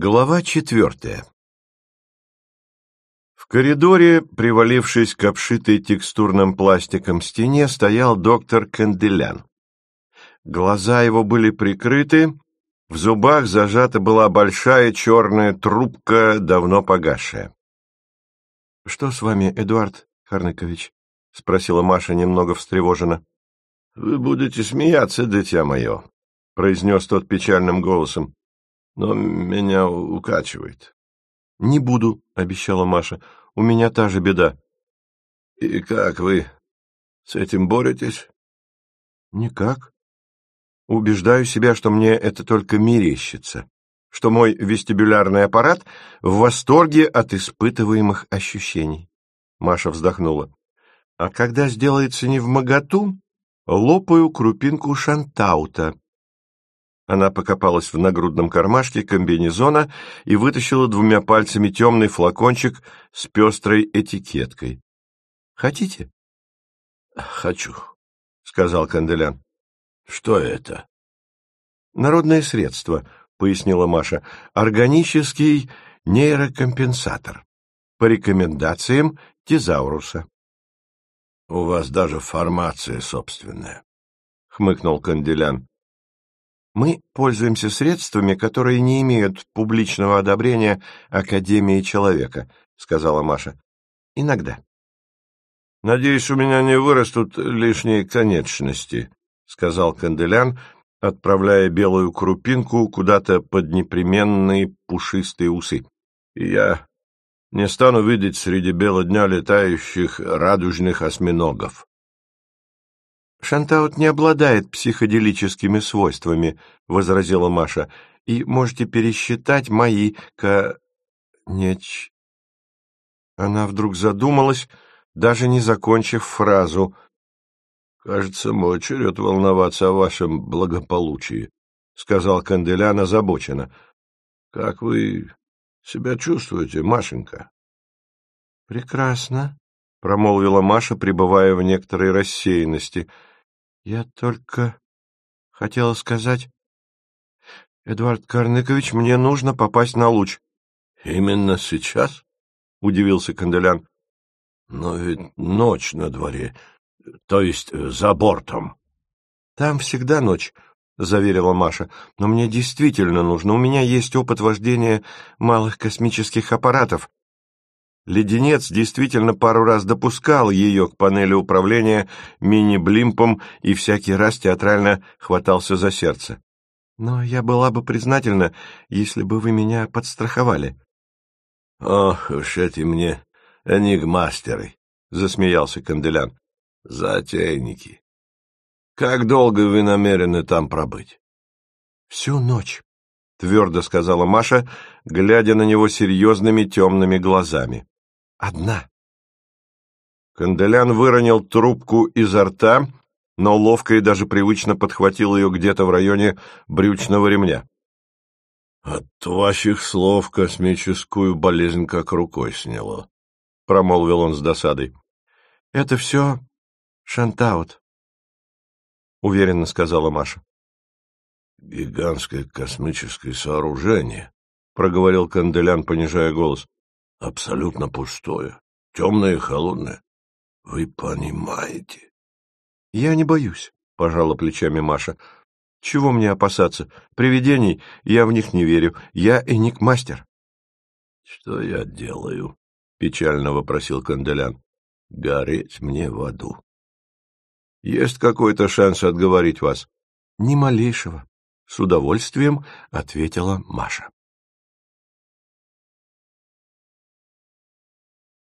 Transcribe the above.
Глава 4. В коридоре, привалившись к обшитой текстурным пластиком стене, стоял доктор Канделян. Глаза его были прикрыты, в зубах зажата была большая черная трубка, давно погасшая. — Что с вами, Эдуард Харнакович? — спросила Маша немного встревоженно. — Вы будете смеяться, дитя мое, — произнес тот печальным голосом. Но меня укачивает. — Не буду, — обещала Маша. — У меня та же беда. — И как вы с этим боретесь? — Никак. Убеждаю себя, что мне это только мерещится, что мой вестибулярный аппарат в восторге от испытываемых ощущений. Маша вздохнула. А когда сделается невмоготу, лопаю крупинку шантаута. Она покопалась в нагрудном кармашке комбинезона и вытащила двумя пальцами темный флакончик с пестрой этикеткой. — Хотите? — Хочу, — сказал Канделян. — Что это? — Народное средство, — пояснила Маша. — Органический нейрокомпенсатор. По рекомендациям Тезауруса. — У вас даже формация собственная, — хмыкнул Канделян. Мы пользуемся средствами, которые не имеют публичного одобрения Академии человека, — сказала Маша. — Иногда. — Надеюсь, у меня не вырастут лишние конечности, — сказал Канделян, отправляя белую крупинку куда-то под непременные пушистые усы. — И я не стану видеть среди бела дня летающих радужных осьминогов. «Шантаут не обладает психоделическими свойствами», — возразила Маша, — «и можете пересчитать мои Она вдруг задумалась, даже не закончив фразу. «Кажется, мой черед волноваться о вашем благополучии», — сказал Канделян озабоченно. «Как вы себя чувствуете, Машенька?» «Прекрасно», — промолвила Маша, пребывая в некоторой рассеянности. «Я только хотела сказать... Эдуард Карныкович, мне нужно попасть на луч». «Именно сейчас?» — удивился Канделян. «Но ведь ночь на дворе, то есть за бортом». «Там всегда ночь», — заверила Маша. «Но мне действительно нужно. У меня есть опыт вождения малых космических аппаратов. Леденец действительно пару раз допускал ее к панели управления мини-блимпом и всякий раз театрально хватался за сердце. Но я была бы признательна, если бы вы меня подстраховали». «Ох уж эти мне энигмастеры», — засмеялся Канделян. «Затейники. Как долго вы намерены там пробыть?» «Всю ночь», — твердо сказала Маша, глядя на него серьезными темными глазами. «Одна». Канделян выронил трубку изо рта, но ловко и даже привычно подхватил ее где-то в районе брючного ремня. «От ваших слов космическую болезнь как рукой сняло», — промолвил он с досадой. «Это все шантаут», — уверенно сказала Маша. «Гигантское космическое сооружение», — проговорил Канделян, понижая голос. «Абсолютно пустое, темное и холодное. Вы понимаете?» «Я не боюсь», — пожала плечами Маша. «Чего мне опасаться? Привидений я в них не верю. Я энигмастер». «Что я делаю?» — печально вопросил Канделян. «Гореть мне в аду. Есть какой-то шанс отговорить вас?» «Ни малейшего», — с удовольствием ответила Маша.